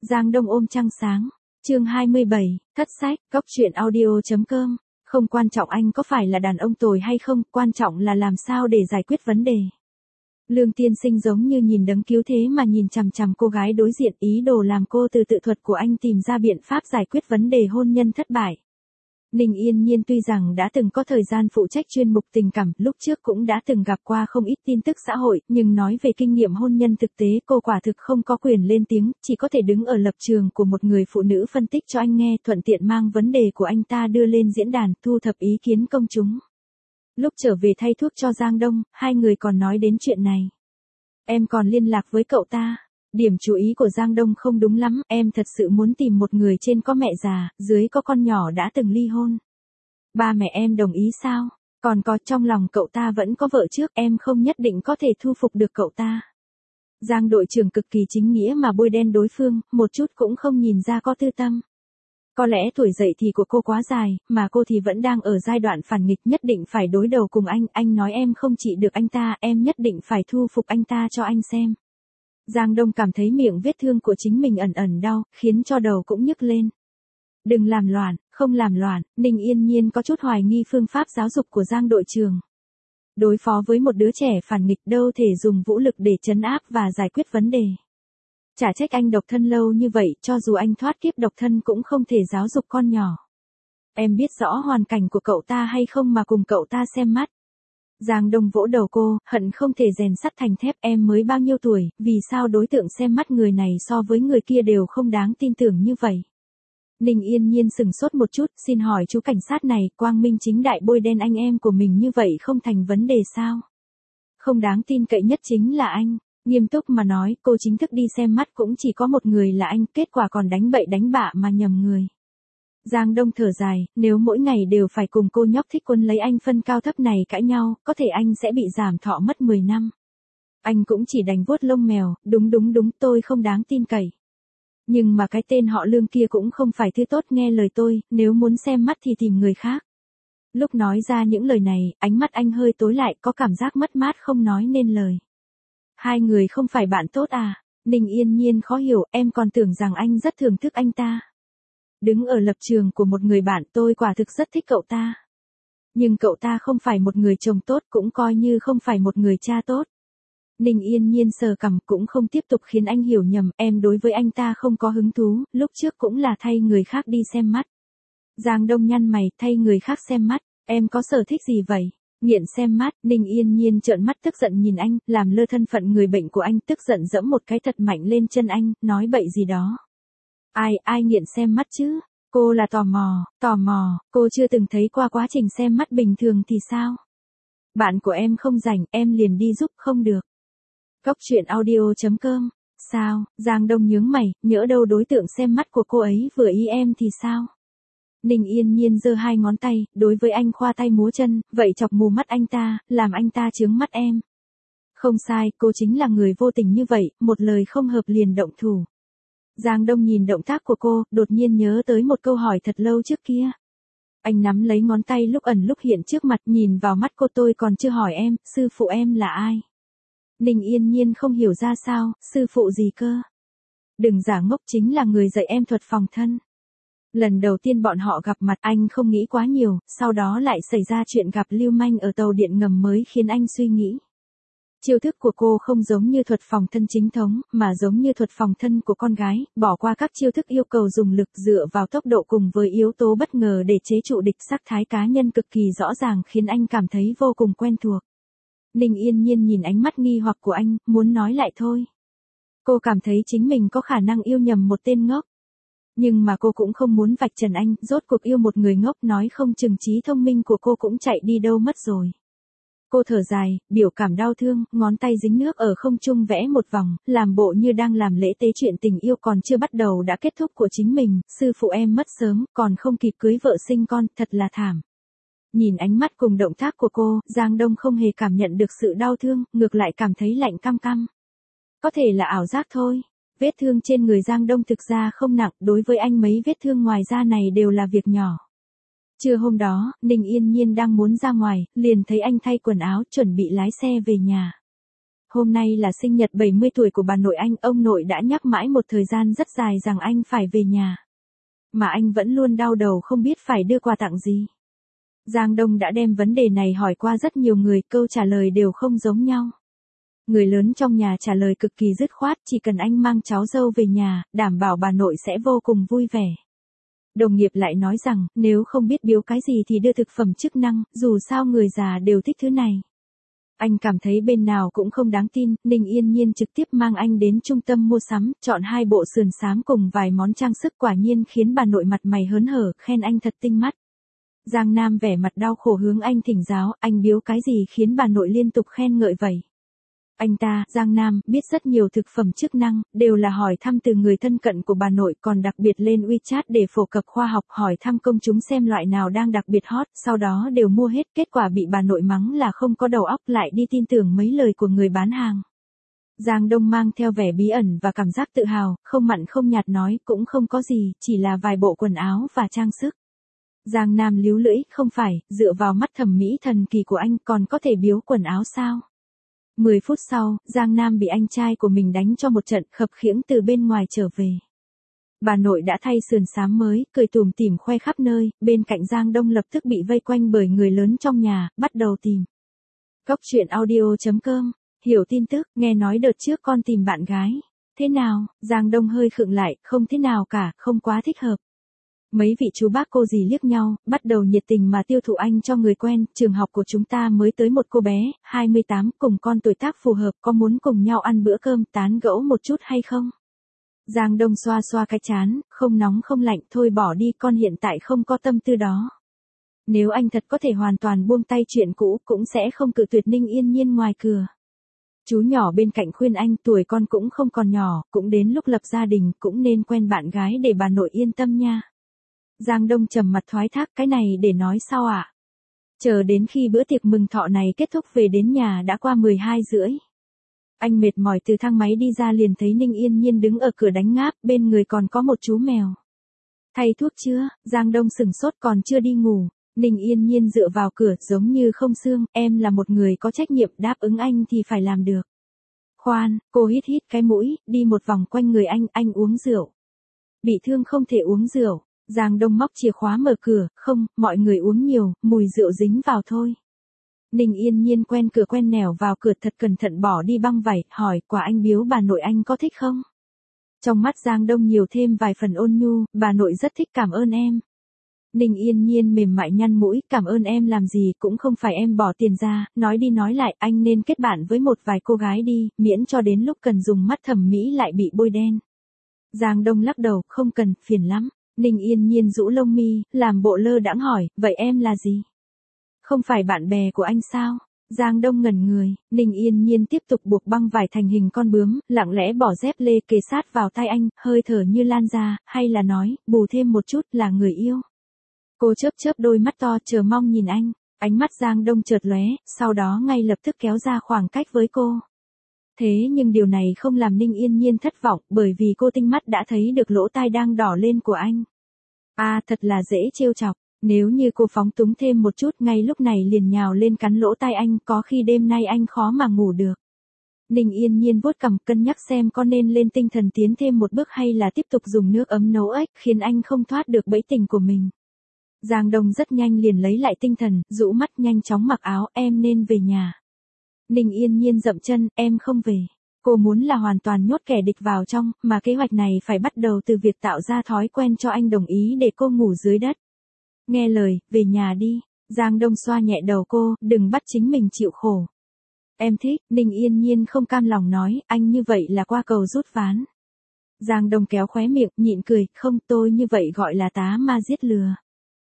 Giang Đông ôm trăng sáng. Chương 27, thất sách, góc truyện audio.com. Không quan trọng anh có phải là đàn ông tồi hay không, quan trọng là làm sao để giải quyết vấn đề. Lương Tiên Sinh giống như nhìn đấng cứu thế mà nhìn chằm chằm cô gái đối diện, ý đồ làm cô từ tự thuật của anh tìm ra biện pháp giải quyết vấn đề hôn nhân thất bại. Ninh Yên Nhiên tuy rằng đã từng có thời gian phụ trách chuyên mục tình cảm, lúc trước cũng đã từng gặp qua không ít tin tức xã hội, nhưng nói về kinh nghiệm hôn nhân thực tế cô quả thực không có quyền lên tiếng, chỉ có thể đứng ở lập trường của một người phụ nữ phân tích cho anh nghe, thuận tiện mang vấn đề của anh ta đưa lên diễn đàn, thu thập ý kiến công chúng. Lúc trở về thay thuốc cho Giang Đông, hai người còn nói đến chuyện này. Em còn liên lạc với cậu ta. Điểm chú ý của Giang Đông không đúng lắm, em thật sự muốn tìm một người trên có mẹ già, dưới có con nhỏ đã từng ly hôn. Ba mẹ em đồng ý sao? Còn có trong lòng cậu ta vẫn có vợ trước, em không nhất định có thể thu phục được cậu ta. Giang đội trưởng cực kỳ chính nghĩa mà bôi đen đối phương, một chút cũng không nhìn ra có tư tâm. Có lẽ tuổi dậy thì của cô quá dài, mà cô thì vẫn đang ở giai đoạn phản nghịch, nhất định phải đối đầu cùng anh nói em không trị được anh ta, em nhất định phải thu phục anh ta cho anh xem. Giang Đông cảm thấy miệng vết thương của chính mình ẩn ẩn đau, khiến cho đầu cũng nhức lên. Đừng làm loạn, không làm loạn, Ninh Yên Nhiên có chút hoài nghi phương pháp giáo dục của Giang đội trưởng. Đối phó với một đứa trẻ phản nghịch đâu thể dùng vũ lực để trấn áp và giải quyết vấn đề. Chả trách anh độc thân lâu như vậy, cho dù anh thoát kiếp độc thân cũng không thể giáo dục con nhỏ. Em biết rõ hoàn cảnh của cậu ta hay không mà cùng cậu ta xem mắt. Giang Đông vỗ đầu cô, hận không thể rèn sắt thành thép, em mới bao nhiêu tuổi, vì sao đối tượng xem mắt người này so với người kia đều không đáng tin tưởng như vậy. Ninh Yên Nhiên sừng sốt một chút, xin hỏi chú cảnh sát này, quang minh chính đại bôi đen anh em của mình như vậy không thành vấn đề sao? Không đáng tin cậy nhất chính là anh. Nghiêm túc mà nói, cô chính thức đi xem mắt cũng chỉ có một người là anh, kết quả còn đánh bậy đánh bạ mà nhầm người. Giang Đông thở dài, nếu mỗi ngày đều phải cùng cô nhóc thích quân lấy anh phân cao thấp này cãi nhau, có thể anh sẽ bị giảm thọ mất 10 năm. Anh cũng chỉ đành vuốt lông mèo, đúng, tôi không đáng tin cậy. Nhưng mà cái tên họ Lương kia cũng không phải thứ tốt, nghe lời tôi, nếu muốn xem mắt thì tìm người khác. Lúc nói ra những lời này, ánh mắt anh hơi tối lại, có cảm giác mất mát không nói nên lời. Hai người không phải bạn tốt à? Ninh Yên Nhiên khó hiểu, em còn tưởng rằng anh rất thưởng thức anh ta. Đứng ở lập trường của một người bạn, tôi quả thực rất thích cậu ta. Nhưng cậu ta không phải một người chồng tốt, cũng coi như không phải một người cha tốt. Ninh Yên Nhiên sờ cằm, cũng không tiếp tục khiến anh hiểu nhầm, em đối với anh ta không có hứng thú, lúc trước cũng là thay người khác đi xem mắt. Giang Đông nhăn mày, thay người khác xem mắt, em có sở thích gì vậy? Nghiện xem mắt. Ninh Yên Nhiên trợn mắt tức giận nhìn anh, làm lơ thân phận người bệnh của anh, tức giận giẫm một cái thật mạnh lên chân anh, nói bậy gì đó. Ai nghiện xem mắt chứ? Cô là tò mò, cô chưa từng thấy qua quá trình xem mắt bình thường thì sao? Bạn của em không rảnh, em liền đi giúp, không được. Góc truyện audio.com. Sao? Giang Đông nhướng mày, nhỡ đâu đối tượng xem mắt của cô ấy vừa ý em thì sao? Ninh Yên Nhiên giơ hai ngón tay, đối với anh khoa tay múa chân, vậy chọc mù mắt anh ta, làm anh ta chướng mắt em. Không sai, cô chính là người vô tình như vậy, một lời không hợp liền động thủ. Giang Đông nhìn động tác của cô, đột nhiên nhớ tới một câu hỏi thật lâu trước kia. Anh nắm lấy ngón tay lúc ẩn lúc hiện trước mặt, nhìn vào mắt cô, tôi còn chưa hỏi em, sư phụ em là ai? Ninh Yên Nhiên không hiểu ra sao, sư phụ gì cơ? Đừng giả ngốc, chính là người dạy em thuật phòng thân. Lần đầu tiên bọn họ gặp mặt anh không nghĩ quá nhiều, sau đó lại xảy ra chuyện gặp lưu manh ở tàu điện ngầm mới khiến anh suy nghĩ. Chiêu thức của cô không giống như thuật phòng thân chính thống, mà giống như thuật phòng thân của con gái, bỏ qua các chiêu thức yêu cầu dùng lực, dựa vào tốc độ cùng với yếu tố bất ngờ để chế trụ địch, sắc thái cá nhân cực kỳ rõ ràng khiến anh cảm thấy vô cùng quen thuộc. Ninh Yên Nhiên nhìn ánh mắt nghi hoặc của anh, muốn nói lại thôi. Cô cảm thấy chính mình có khả năng yêu nhầm một tên ngốc. Nhưng mà cô cũng không muốn vạch trần anh, rốt cuộc yêu một người ngốc, nói không chừng trí thông minh của cô cũng chạy đi đâu mất rồi. Cô thở dài, biểu cảm đau thương, ngón tay dính nước ở không trung vẽ một vòng, làm bộ như đang làm lễ tế chuyện tình yêu còn chưa bắt đầu đã kết thúc của chính mình, sư phụ em mất sớm, còn không kịp cưới vợ sinh con, thật là thảm. Nhìn ánh mắt cùng động tác của cô, Giang Đông không hề cảm nhận được sự đau thương, ngược lại cảm thấy lạnh căm căm. Có thể là ảo giác thôi. Vết thương trên người Giang Đông thực ra không nặng, đối với anh mấy vết thương ngoài da này đều là việc nhỏ. Trưa hôm đó, Ninh Yên Nhiên đang muốn ra ngoài, liền thấy anh thay quần áo chuẩn bị lái xe về nhà. hôm nay là sinh nhật 70 tuổi của bà nội anh, ông nội đã nhắc mãi một thời gian rất dài rằng anh phải về nhà. Mà anh vẫn luôn đau đầu không biết phải đưa quà tặng gì. Giang Đông đã đem vấn đề này hỏi qua rất nhiều người, câu trả lời đều không giống nhau. Người lớn trong nhà trả lời cực kỳ dứt khoát, chỉ cần anh mang cháu dâu về nhà, đảm bảo bà nội sẽ vô cùng vui vẻ. Đồng nghiệp lại nói rằng, nếu không biết biếu cái gì thì đưa thực phẩm chức năng, dù sao người già đều thích thứ này. Anh cảm thấy bên nào cũng không đáng tin, Ninh Yên Nhiên trực tiếp mang anh đến trung tâm mua sắm, chọn 2 bộ sườn xám cùng vài món trang sức, quả nhiên khiến bà nội mặt mày hớn hở, khen anh thật tinh mắt. Giang Nam vẻ mặt đau khổ hướng anh thỉnh giáo, anh biếu cái gì khiến bà nội liên tục khen ngợi vậy? Anh ta, Giang Nam, biết rất nhiều thực phẩm chức năng, đều là hỏi thăm từ người thân cận của bà nội, còn đặc biệt lên WeChat để phổ cập khoa học, hỏi thăm công chúng xem loại nào đang đặc biệt hot, sau đó đều mua hết, kết quả bị bà nội mắng là không có đầu óc, lại đi tin tưởng mấy lời của người bán hàng. Giang Đông mang theo vẻ bí ẩn và cảm giác tự hào, không mặn không nhạt nói, cũng không có gì, chỉ là vài bộ quần áo và trang sức. Giang Nam líu lưỡi, không phải, dựa vào mắt thẩm mỹ thần kỳ của anh còn có thể biếu quần áo sao? 10 phút sau, Giang Nam bị anh trai của mình đánh cho một trận, khập khiễng từ bên ngoài trở về. Bà nội đã thay sườn xám mới, cười tủm tỉm khoe khắp nơi, bên cạnh Giang Đông lập tức bị vây quanh bởi người lớn trong nhà, bắt đầu tìm. Cóc truyện audio.com, hiểu tin tức, nghe nói đợt trước con tìm bạn gái. Thế nào? Giang Đông hơi khựng lại, không thế nào cả, không quá thích hợp. Mấy vị chú bác cô dì liếc nhau, bắt đầu nhiệt tình mà tiêu thụ anh cho người quen, trường học của chúng ta mới tới một cô bé, 28, cùng con tuổi tác phù hợp, có muốn cùng nhau ăn bữa cơm tán gẫu một chút hay không? Giang Đông xoa xoa cái trán, không nóng không lạnh, thôi bỏ đi, con hiện tại không có tâm tư đó. Nếu anh thật có thể hoàn toàn buông tay chuyện cũ, cũng sẽ không cự tuyệt Ninh Yên Nhiên ngoài cửa. Chú nhỏ bên cạnh khuyên anh, tuổi con cũng không còn nhỏ, cũng đến lúc lập gia đình, cũng nên quen bạn gái để bà nội yên tâm nha. Giang Đông trầm mặt thoái thác, cái này để nói sau ạ? Chờ đến khi bữa tiệc mừng thọ này kết thúc về đến nhà đã qua 12 rưỡi. Anh mệt mỏi từ thang máy đi ra liền thấy Ninh Yên Nhiên đứng ở cửa đánh ngáp, bên người còn có một chú mèo. Thay thuốc chưa? Giang Đông sửng sốt, còn chưa đi ngủ. Ninh Yên Nhiên dựa vào cửa giống như không xương, em là một người có trách nhiệm, đáp ứng anh thì phải làm được. Khoan, cô hít hít cái mũi, đi một vòng quanh người anh uống rượu. Bị thương không thể uống rượu. Giang Đông móc chìa khóa mở cửa, không, mọi người uống nhiều, mùi rượu dính vào thôi. Ninh Yên Nhiên quen cửa quen nẻo vào cửa, thật cẩn thận bỏ đi băng vải, hỏi, quà anh biếu bà nội anh có thích không? Trong mắt Giang Đông nhiều thêm vài phần ôn nhu, bà nội rất thích, cảm ơn em. Ninh Yên Nhiên mềm mại nhăn mũi, cảm ơn em làm gì, cũng không phải em bỏ tiền ra, nói đi nói lại, anh nên kết bạn với một vài cô gái đi, miễn cho đến lúc cần dùng mắt thẩm mỹ lại bị bôi đen. Giang Đông lắc đầu, không cần, phiền lắm. Ninh Yên Nhiên rũ lông mi, làm bộ lơ đãng hỏi, vậy em là gì? Không phải bạn bè của anh sao? Giang Đông ngẩn người, Ninh Yên Nhiên tiếp tục buộc băng vải thành hình con bướm, lặng lẽ bỏ dép lê kề sát vào tay anh, hơi thở như lan ra, hay là nói, bù thêm một chút là người yêu. Cô chớp chớp đôi mắt to chờ mong nhìn anh, ánh mắt Giang Đông chợt lóe, sau đó ngay lập tức kéo ra khoảng cách với cô. Thế nhưng điều này không làm Ninh Yên Nhiên thất vọng, bởi vì cô tinh mắt đã thấy được lỗ tai đang đỏ lên của anh. À, thật là dễ trêu chọc, nếu như cô phóng túng thêm một chút ngay lúc này liền nhào lên cắn lỗ tai anh, có khi đêm nay anh khó mà ngủ được. Ninh Yên Nhiên vuốt cằm cân nhắc xem có nên lên tinh thần tiến thêm một bước hay là tiếp tục dùng nước ấm nấu ếch, khiến anh không thoát được bẫy tình của mình. Giang Đông rất nhanh liền lấy lại tinh thần, rũ mắt nhanh chóng mặc áo, em nên về nhà. Ninh Yên Nhiên dậm chân, em không về. Cô muốn là hoàn toàn nhốt kẻ địch vào trong, mà kế hoạch này phải bắt đầu từ việc tạo ra thói quen cho anh đồng ý để cô ngủ dưới đất. Nghe lời, về nhà đi. Giang Đông xoa nhẹ đầu cô, đừng bắt chính mình chịu khổ. Em thích, Ninh Yên Nhiên không cam lòng nói, anh như vậy là qua cầu rút ván. Giang Đông kéo khóe miệng, nhịn cười, không, tôi như vậy gọi là tá ma giết lừa.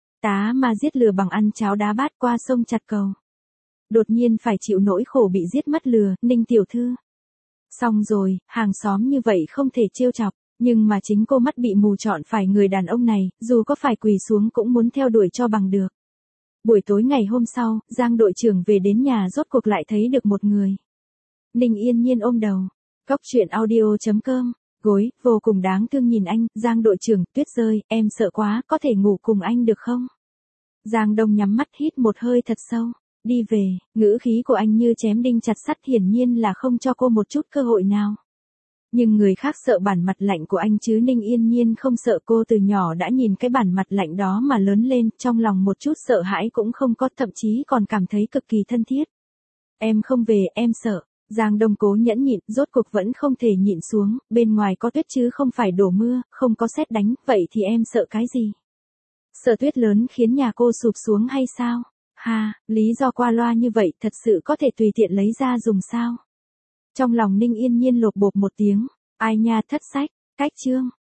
Tá ma giết lừa bằng ăn cháo đá bát qua sông chặt cầu. Đột nhiên phải chịu nỗi khổ bị giết mất lừa, Ninh tiểu thư. Xong rồi, hàng xóm như vậy không thể trêu chọc, nhưng mà chính cô mắt bị mù chọn phải người đàn ông này, dù có phải quỳ xuống cũng muốn theo đuổi cho bằng được. Buổi tối ngày hôm sau, Giang đội trưởng về đến nhà rốt cuộc lại thấy được một người. Ninh Yên Nhiên ôm đầu. Cóc truyện audio.com, gối, vô cùng đáng thương nhìn anh, Giang đội trưởng, tuyết rơi, em sợ quá, có thể ngủ cùng anh được không? Giang Đông nhắm mắt hít một hơi thật sâu. đi về, ngữ khí của anh như chém đinh chặt sắt, hiển nhiên là không cho cô một chút cơ hội nào. Nhưng người khác sợ bản mặt lạnh của anh chứ Ninh Yên Nhiên không sợ, cô từ nhỏ đã nhìn cái bản mặt lạnh đó mà lớn lên, trong lòng một chút sợ hãi cũng không có, thậm chí còn cảm thấy cực kỳ thân thiết. Em không về, em sợ. Giang Đông cố nhẫn nhịn, rốt cuộc vẫn không thể nhịn xuống, bên ngoài có tuyết chứ không phải đổ mưa, không có sét đánh, vậy thì em sợ cái gì? Sợ tuyết lớn khiến nhà cô sụp xuống hay sao? Ha, lý do qua loa như vậy thật sự có thể tùy tiện lấy ra dùng sao? Trong lòng Ninh Yên Nhiên lột bột một tiếng, ai nha thất sách, cách chương.